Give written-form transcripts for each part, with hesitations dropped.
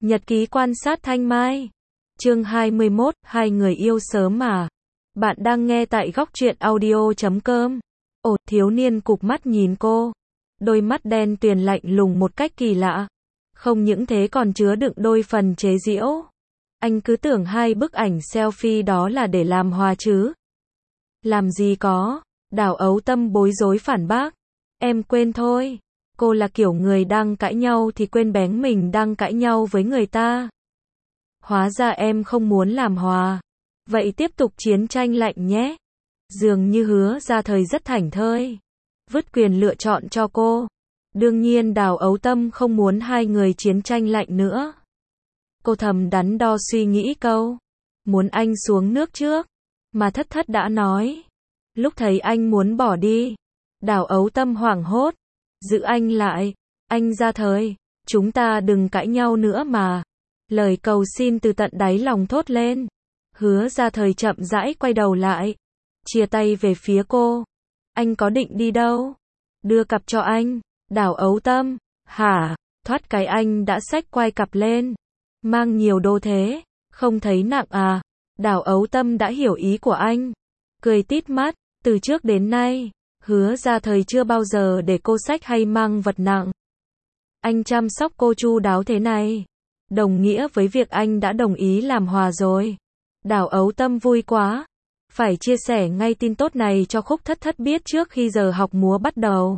Nhật ký quan sát Thanh Mai. Chương 21, hai người yêu sớm mà. Bạn đang nghe tại góc truyện audio.com. Ồ, thiếu niên cụp mắt nhìn cô. Đôi mắt đen tuyền lạnh lùng một cách kỳ lạ. Không những thế còn chứa đựng đôi phần chế giễu. Anh cứ tưởng hai bức ảnh selfie đó là để làm hòa chứ. Làm gì có. Đào Ấu Tâm bối rối phản bác. Em quên thôi. Cô là kiểu người đang cãi nhau thì quên bén mình đang cãi nhau với người ta. Hóa ra em không muốn làm hòa. Vậy tiếp tục chiến tranh lạnh nhé. Dường như Hứa Gia Thời rất thảnh thơi. Vứt quyền lựa chọn cho cô. Đương nhiên Đào Ấu Tâm không muốn hai người chiến tranh lạnh nữa. Cô thầm đắn đo suy nghĩ câu. Muốn anh xuống nước trước. Mà Thất Thất đã nói. Lúc thấy anh muốn bỏ đi. Đào Ấu Tâm hoảng hốt. Giữ anh lại. Anh Gia Thời. Chúng ta đừng cãi nhau nữa mà. Lời cầu xin từ tận đáy lòng thốt lên. Hứa Gia Thời chậm rãi quay đầu lại. Chia tay về phía cô. Anh có định đi đâu? Đưa cặp cho anh. Đào Ấu Tâm. Hả? Thoát cái anh đã xách quai cặp lên. Mang nhiều đồ thế. Không thấy nặng à? Đào Ấu Tâm đã hiểu ý của anh. Cười tít mắt. Từ trước đến nay, Hứa Gia Thời chưa bao giờ để cô xách hay mang vật nặng. Anh chăm sóc cô chu đáo thế này. Đồng nghĩa với việc anh đã đồng ý làm hòa rồi. Đào Ấu Tâm vui quá. Phải chia sẻ ngay tin tốt này cho Khúc Thất Thất biết trước khi giờ học múa bắt đầu.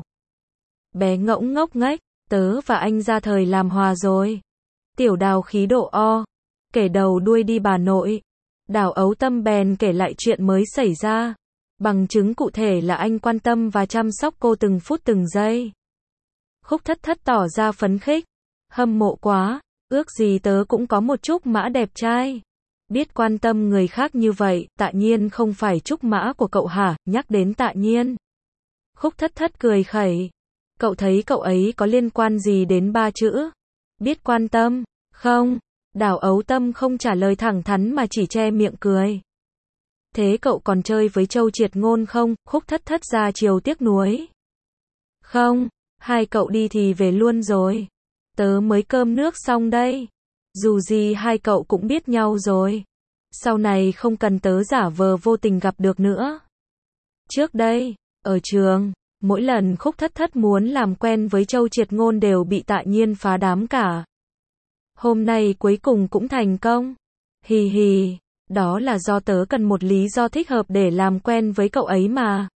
Bé ngỗng ngốc nghếch, tớ và anh Gia Thời làm hòa rồi. Tiểu Đào khí độ o. Kể đầu đuôi đi bà nội. Đào Ấu Tâm bèn kể lại chuyện mới xảy ra. Bằng chứng cụ thể là anh quan tâm và chăm sóc cô từng phút từng giây. Khúc Thất Thất tỏ ra phấn khích. Hâm mộ quá. Ước gì tớ cũng có một trúc mã đẹp trai. Biết quan tâm người khác như vậy, Tạ Nhiên không phải trúc mã của cậu hả? Nhắc đến Tạ Nhiên. Khúc Thất Thất cười khẩy. Cậu thấy cậu ấy có liên quan gì đến ba chữ? Biết quan tâm? Không. Đào Ấu Tâm không trả lời thẳng thắn mà chỉ che miệng cười. Thế cậu còn chơi với Châu Triệt Ngôn không? Khúc Thất Thất ra chiều tiếc nuối. Không. Hai cậu đi thì về luôn rồi. Tớ mới cơm nước xong đây. Dù gì hai cậu cũng biết nhau rồi. Sau này không cần tớ giả vờ vô tình gặp được nữa. Trước đây, ở trường, mỗi lần Khúc Thất Thất muốn làm quen với Châu Triệt Ngôn đều bị Tạ Nhiên phá đám cả. Hôm nay cuối cùng cũng thành công. Hì hì, đó là do tớ cần một lý do thích hợp để làm quen với cậu ấy mà.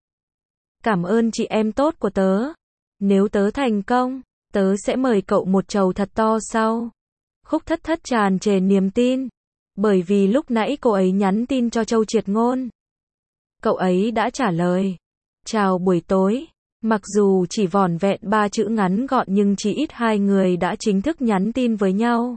Cảm ơn chị em tốt của tớ. Nếu tớ thành công, tớ sẽ mời cậu một chầu thật to sau. Khúc Thất Thất tràn trề niềm tin. Bởi vì lúc nãy cô ấy nhắn tin cho Châu Triệt Ngôn. Cậu ấy đã trả lời. Chào buổi tối. Mặc dù chỉ vỏn vẹn 3 chữ ngắn gọn nhưng chỉ ít hai người đã chính thức nhắn tin với nhau.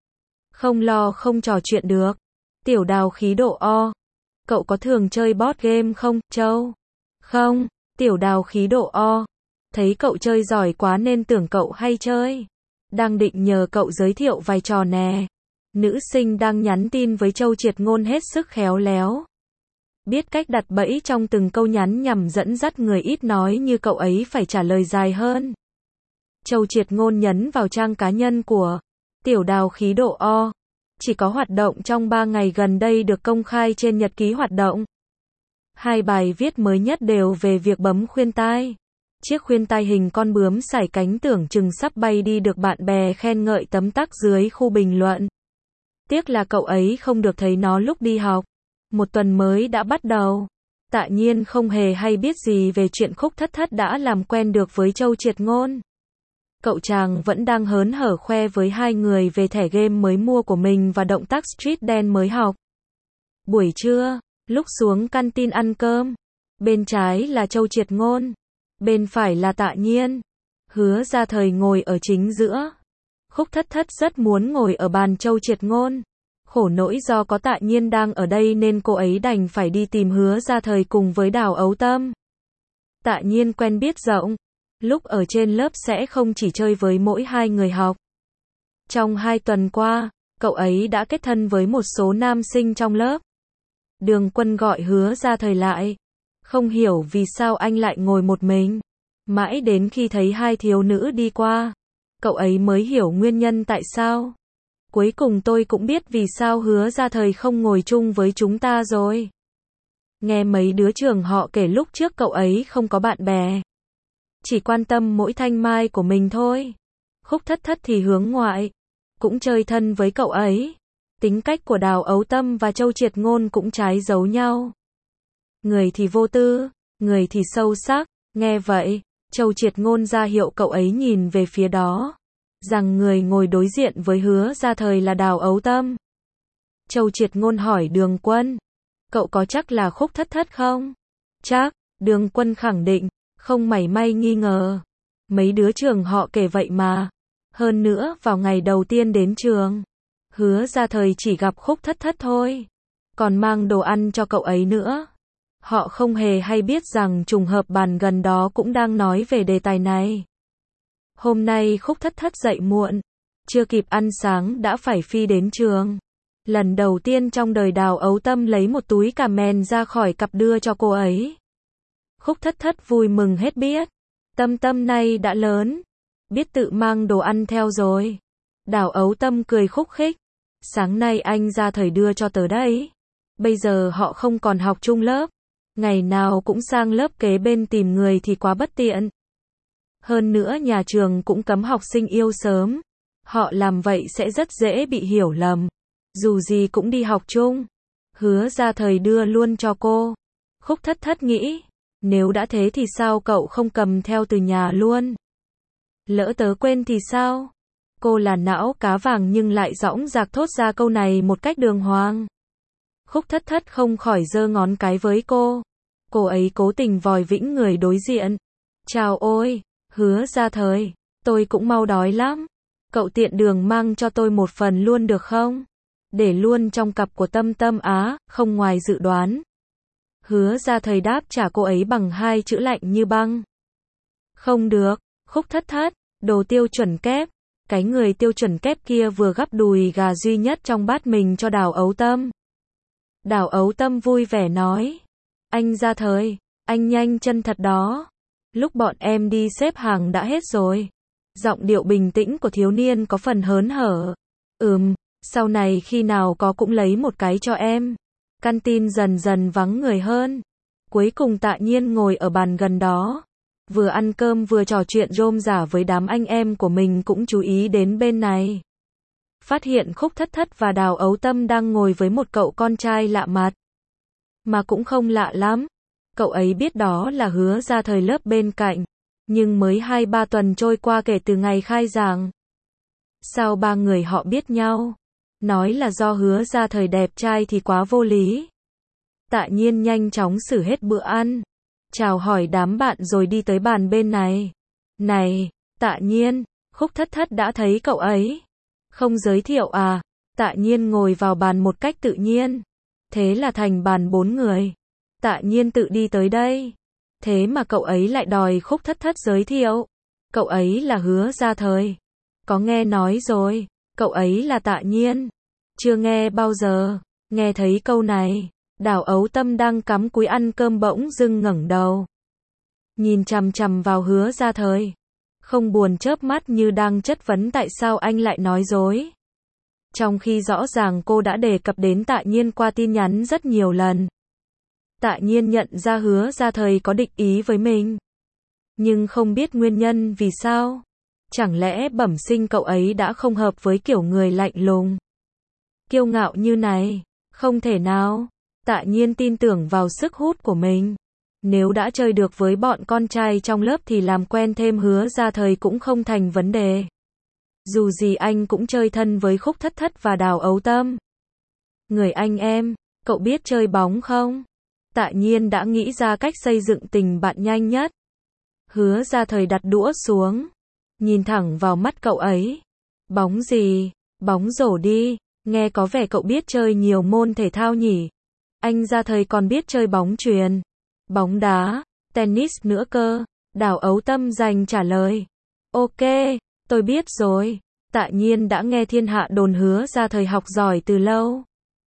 Không lo không trò chuyện được. Tiểu Đào khí độ o. Cậu có thường chơi board game không, Châu? Không. Tiểu Đào khí độ o. Thấy cậu chơi giỏi quá nên tưởng cậu hay chơi. Đang định nhờ cậu giới thiệu vài trò nè. Nữ sinh đang nhắn tin với Châu Triệt Ngôn hết sức khéo léo. Biết cách đặt bẫy trong từng câu nhắn nhằm dẫn dắt người ít nói như cậu ấy phải trả lời dài hơn. Châu Triệt Ngôn nhấn vào trang cá nhân của Tiểu Đào khí độ o. Chỉ có hoạt động trong 3 ngày gần đây được công khai trên nhật ký hoạt động. Hai bài viết mới nhất đều về việc bấm khuyên tai. Chiếc khuyên tai hình con bướm sải cánh tưởng chừng sắp bay đi được bạn bè khen ngợi tấm tắc dưới khu bình luận. Tiếc là cậu ấy không được thấy nó lúc đi học. Một tuần mới đã bắt đầu. Tạ Nhiên không hề hay biết gì về chuyện Khúc Thất Thất đã làm quen được với Châu Triệt Ngôn. Cậu chàng vẫn đang hớn hở khoe với hai người về thẻ game mới mua của mình và động tác street dance mới học. Buổi trưa, lúc xuống canteen ăn cơm, bên trái là Châu Triệt Ngôn, bên phải là Tạ Nhiên. Hứa Gia Thời ngồi ở chính giữa. Khúc Thất Thất rất muốn ngồi ở bàn Châu Triệt Ngôn. Khổ nỗi do có Tạ Nhiên đang ở đây nên cô ấy đành phải đi tìm Hứa Gia Thời cùng với Đào Ấu Tâm. Tạ Nhiên quen biết rộng. Lúc ở trên lớp sẽ không chỉ chơi với mỗi hai người học. Trong 2 tuần qua, cậu ấy đã kết thân với một số nam sinh trong lớp. Đường Quân gọi Hứa Gia Thời lại. Không hiểu vì sao anh lại ngồi một mình. Mãi đến khi thấy hai thiếu nữ đi qua, cậu ấy mới hiểu nguyên nhân tại sao. Cuối cùng tôi cũng biết vì sao Hứa Gia Thời không ngồi chung với chúng ta rồi. Nghe mấy đứa trường họ kể lúc trước cậu ấy không có bạn bè. Chỉ quan tâm mỗi Thanh Mai của mình thôi. Khúc Thất Thất thì hướng ngoại. Cũng chơi thân với cậu ấy. Tính cách của Đào Ấu Tâm và Châu Triệt Ngôn cũng trái dấu nhau. Người thì vô tư, người thì sâu sắc. Nghe vậy, Châu Triệt Ngôn ra hiệu cậu ấy nhìn về phía đó. Rằng người ngồi đối diện với Hứa Gia Thời là Đào Ấu Tâm. Châu Triệt Ngôn hỏi Đường Quân. Cậu có chắc là Khúc Thất Thất không? Chắc, Đường Quân khẳng định, không mảy may nghi ngờ. Mấy đứa trường họ kể vậy mà. Hơn nữa, vào ngày đầu tiên đến trường, Hứa Gia Thời chỉ gặp Khúc Thất Thất thôi. Còn mang đồ ăn cho cậu ấy nữa. Họ không hề hay biết rằng trùng hợp bàn gần đó cũng đang nói về đề tài này. Hôm nay Khúc Thất Thất dậy muộn. Chưa kịp ăn sáng đã phải phi đến trường. Lần đầu tiên trong đời Đào Ấu Tâm lấy một túi cà mèn ra khỏi cặp đưa cho cô ấy. Khúc Thất Thất vui mừng hết biết. Tâm Tâm này đã lớn. Biết tự mang đồ ăn theo rồi. Đào Ấu Tâm cười khúc khích. Sáng nay anh Gia Thời đưa cho tớ đấy. Bây giờ họ không còn học chung lớp. Ngày nào cũng sang lớp kế bên tìm người thì quá bất tiện. Hơn nữa nhà trường cũng cấm học sinh yêu sớm. Họ làm vậy sẽ rất dễ bị hiểu lầm. Dù gì cũng đi học chung. Hứa Gia Thời đưa luôn cho cô. Khúc Thất Thất nghĩ. Nếu đã thế thì sao cậu không cầm theo từ nhà luôn? Lỡ tớ quên thì sao? Cô là não cá vàng nhưng lại dõng dạc thốt ra câu này một cách đường hoàng. Khúc Thất Thất không khỏi giơ ngón cái với cô. Cô ấy cố tình vòi vĩnh người đối diện. Chào ôi, Hứa Gia Thời, tôi cũng mau đói lắm. Cậu tiện đường mang cho tôi một phần luôn được không? Để luôn trong cặp của Tâm Tâm á, không ngoài dự đoán. Hứa Gia Thời đáp trả cô ấy bằng hai chữ lạnh như băng. Không được, Khúc Thất Thất, đồ tiêu chuẩn kép. Cái người tiêu chuẩn kép kia vừa gắp đùi gà duy nhất trong bát mình cho Đào Ấu Tâm. Đào Ấu Tâm vui vẻ nói. Anh Gia Thời, anh nhanh chân thật đó. Lúc bọn em đi xếp hàng đã hết rồi. Giọng điệu bình tĩnh của thiếu niên có phần hớn hở. Sau này khi nào có cũng lấy một cái cho em. Canteen dần dần vắng người hơn. Cuối cùng Tạ Nhiên ngồi ở bàn gần đó. Vừa ăn cơm vừa trò chuyện rôm rả với đám anh em của mình cũng chú ý đến bên này. Phát hiện Khúc Thất Thất và Đào Ấu Tâm đang ngồi với một cậu con trai lạ mặt. Mà cũng không lạ lắm. Cậu ấy biết đó là Hứa Gia Thời lớp bên cạnh. Nhưng mới 2-3 tuần trôi qua kể từ ngày khai giảng. Sao ba người họ biết nhau? Nói là do Hứa Gia Thời đẹp trai thì quá vô lý. Tạ Nhiên nhanh chóng xử hết bữa ăn. Chào hỏi đám bạn rồi đi tới bàn bên này. Này, Tạ Nhiên, Khúc Thất Thất đã thấy cậu ấy. Không giới thiệu à? Tạ Nhiên ngồi vào bàn một cách tự nhiên. Thế là thành bàn 4 người. Tạ Nhiên tự đi tới đây. Thế mà cậu ấy lại đòi Khúc Thất Thất giới thiệu. Cậu ấy là Hứa Gia Thời. Có nghe nói rồi, cậu ấy là Tạ Nhiên. Chưa nghe bao giờ. Nghe thấy câu này, Đào Ấu Tâm đang cắm cúi ăn cơm bỗng dưng ngẩng đầu. Nhìn chằm chằm vào Hứa Gia Thời. Không buồn chớp mắt như đang chất vấn tại sao anh lại nói dối. Trong khi rõ ràng cô đã đề cập đến Tạ Nhiên qua tin nhắn rất nhiều lần. Tạ Nhiên nhận ra Hứa Gia Thời có định ý với mình. Nhưng không biết nguyên nhân vì sao. Chẳng lẽ bẩm sinh cậu ấy đã không hợp với kiểu người lạnh lùng, kiêu ngạo như này? Không thể nào. Tạ Nhiên tin tưởng vào sức hút của mình. Nếu đã chơi được với bọn con trai trong lớp thì làm quen thêm Hứa Gia Thời cũng không thành vấn đề. Dù gì anh cũng chơi thân với Khúc Thất Thất và Đào Ấu Tâm. Người anh em, cậu biết chơi bóng không? Tạ Nhiên đã nghĩ ra cách xây dựng tình bạn nhanh nhất. Hứa Gia Thời đặt đũa xuống. Nhìn thẳng vào mắt cậu ấy. Bóng gì? Bóng rổ đi. Nghe có vẻ cậu biết chơi nhiều môn thể thao nhỉ? Anh Gia Thời còn biết chơi bóng chuyền, bóng đá, tennis nữa cơ. Đào Ấu Tâm dành trả lời. Ok, tôi biết rồi. Tạ Nhiên đã nghe thiên hạ đồn Hứa Gia Thời học giỏi từ lâu.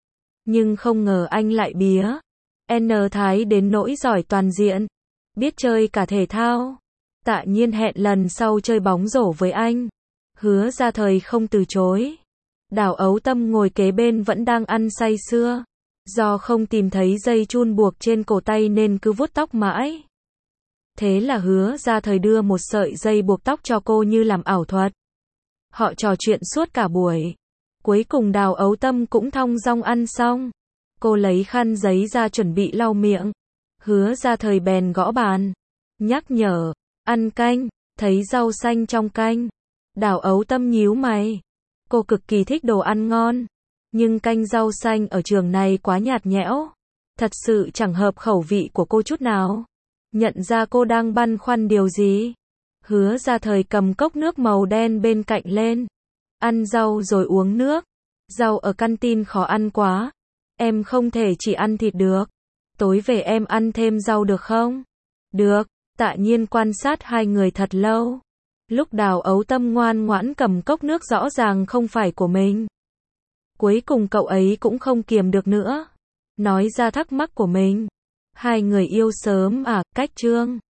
Nhưng không ngờ anh lại bía. N Thái đến nỗi giỏi toàn diện. Biết chơi cả thể thao. Tạ Nhiên hẹn lần sau chơi bóng rổ với anh. Hứa Gia Thời không từ chối. Đào Ấu Tâm ngồi kế bên vẫn đang ăn say sưa. Do không tìm thấy dây chun buộc trên cổ tay nên cứ vuốt tóc mãi. Thế là Hứa Gia Thời đưa một sợi dây buộc tóc cho cô như làm ảo thuật. Họ trò chuyện suốt cả buổi. Cuối cùng Đào Ấu Tâm cũng thong dong ăn xong. Cô lấy khăn giấy ra chuẩn bị lau miệng. Hứa Gia Thời bèn gõ bàn. Nhắc nhở, ăn canh, thấy rau xanh trong canh. Đào Ấu Tâm nhíu mày. Cô cực kỳ thích đồ ăn ngon. Nhưng canh rau xanh ở trường này quá nhạt nhẽo. Thật sự chẳng hợp khẩu vị của cô chút nào. Nhận ra cô đang băn khoăn điều gì. Hứa Gia Thời cầm cốc nước màu đen bên cạnh lên. Ăn rau rồi uống nước. Rau ở canteen khó ăn quá. Em không thể chỉ ăn thịt được. Tối về em ăn thêm rau được không? Được. Tạ Nhiên quan sát hai người thật lâu. Lúc Đào Ấu Tâm ngoan ngoãn cầm cốc nước rõ ràng không phải của mình. Cuối cùng cậu ấy cũng không kiềm được nữa. Nói ra thắc mắc của mình. Hai người yêu sớm à, cách Trương.